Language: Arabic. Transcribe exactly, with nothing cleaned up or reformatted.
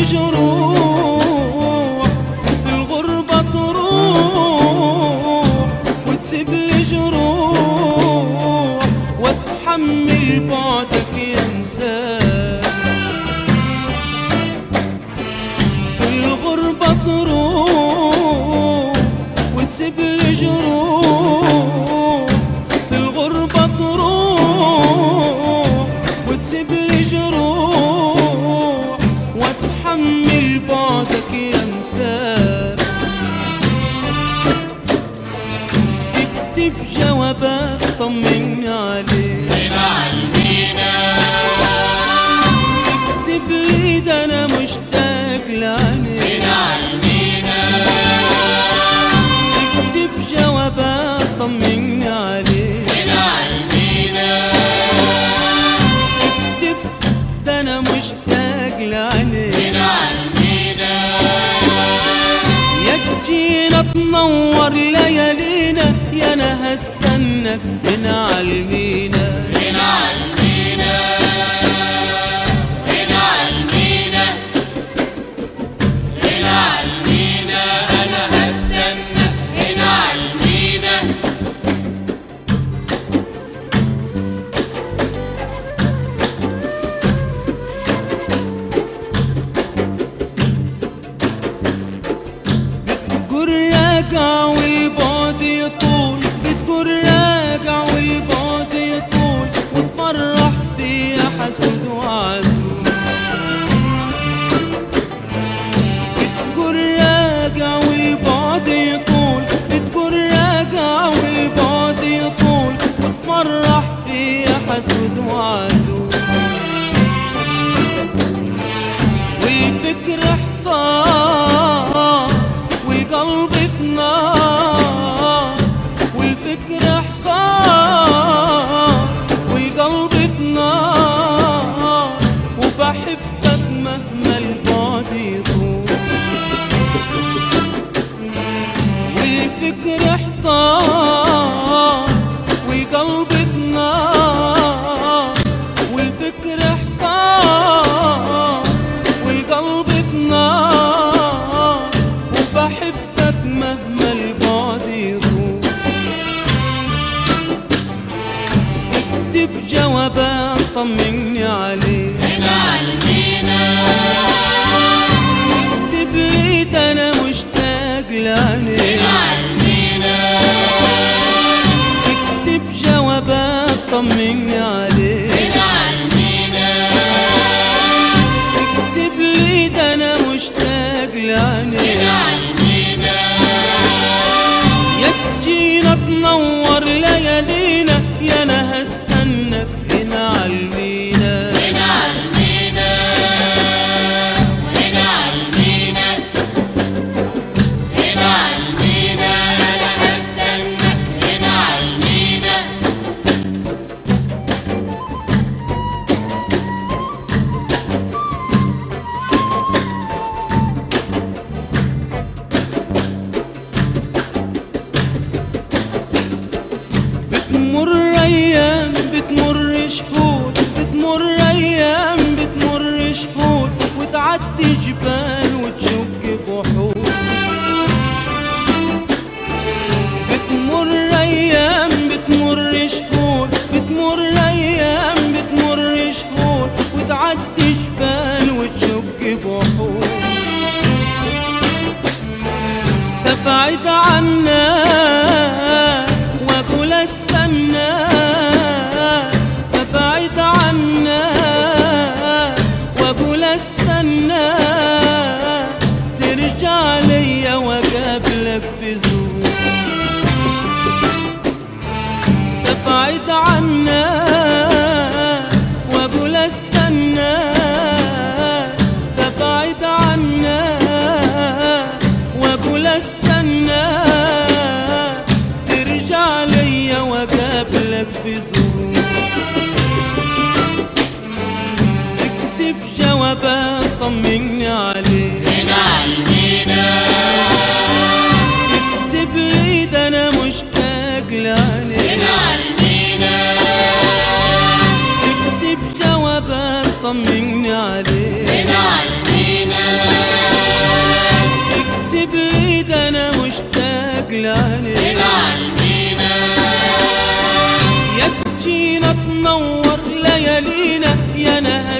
جروح في الغربة تروح وتسيب لي جروح واتحمل بعدك ينساك. في الغربة تروح وتسيب لي جروح في الغربة تروح وتسيب لي جروح واتحمل بعدك ينساك. اكتب جوابات طمني عليك هنا عالمينا، اكتب لي ده انا مشتاق لعينيك هنا عالمينا، اكتب جوابات طمني عليك هنا عالمينا، اكتب ده انا مشتاق لعينيك هنا عالمينا، يا تجينا تنور ليالينا يا انا هستناك هنا عالمينا. هنا عالمينا، هنا عالمينا، هنا عالمينا، أنا هستناك هنا عالمينا. بتقول راجع والبعد يطول، بتقول راجع والبعد يطول وتفرح فيا حسود وعزول. بتقول راجع والبعد يطول، بتقول راجع والبعد يطول وتفرح فيا حسود وعزول. والفكر احتار والقلب في نار، والفكر احتار والقلب في نار وبحبك مهما البعد يطول. والفكر احتار والقلب في نار، والفكر احتار والقلب في نار وبحبك مهما البعد يطول. اكتب جوابات طمني عليك هنا عالمينا، اكتب لي ده انا مشتاق لعينيك هنا عالمينا، اكتب جوابات طمني عليك هنا عالمينا، اكتب لي ده انا مشتاق لعينيك هنا عالمينا، يا تجينا تنور ليالينا يا انا هستناك هنا عالمينا. هنا عالمينا، هنا عالمينا، هنا عالمينا، أنا هستناك هنا عالمينا. بتمر ايام بتمر شهور، بتمر ايام بتمر شهور وتعدي جبال وتشق بحور. بتمر ايام بتمر شهور، بتمر ايام بتمر شهور وتعدي جبال وتشق بحور. تبعد عنا واقول استنى، تبعد عنا واقول استنى ترجع ليا واقابلك بزور. تبعد عنا واقول استنى، تبعد عنا واقول استنى ترجع ليا واقابلك بزور. اكتب جوابات طمني عليك هنا عالمينا، اكتب لي ده انا مشتاق لعينيك هنا عالمينا، اكتب جوابات طمني عليك هنا عالمينا، لعنينا هنا عالمينا يا تجينا تنور ليالينا يا نهار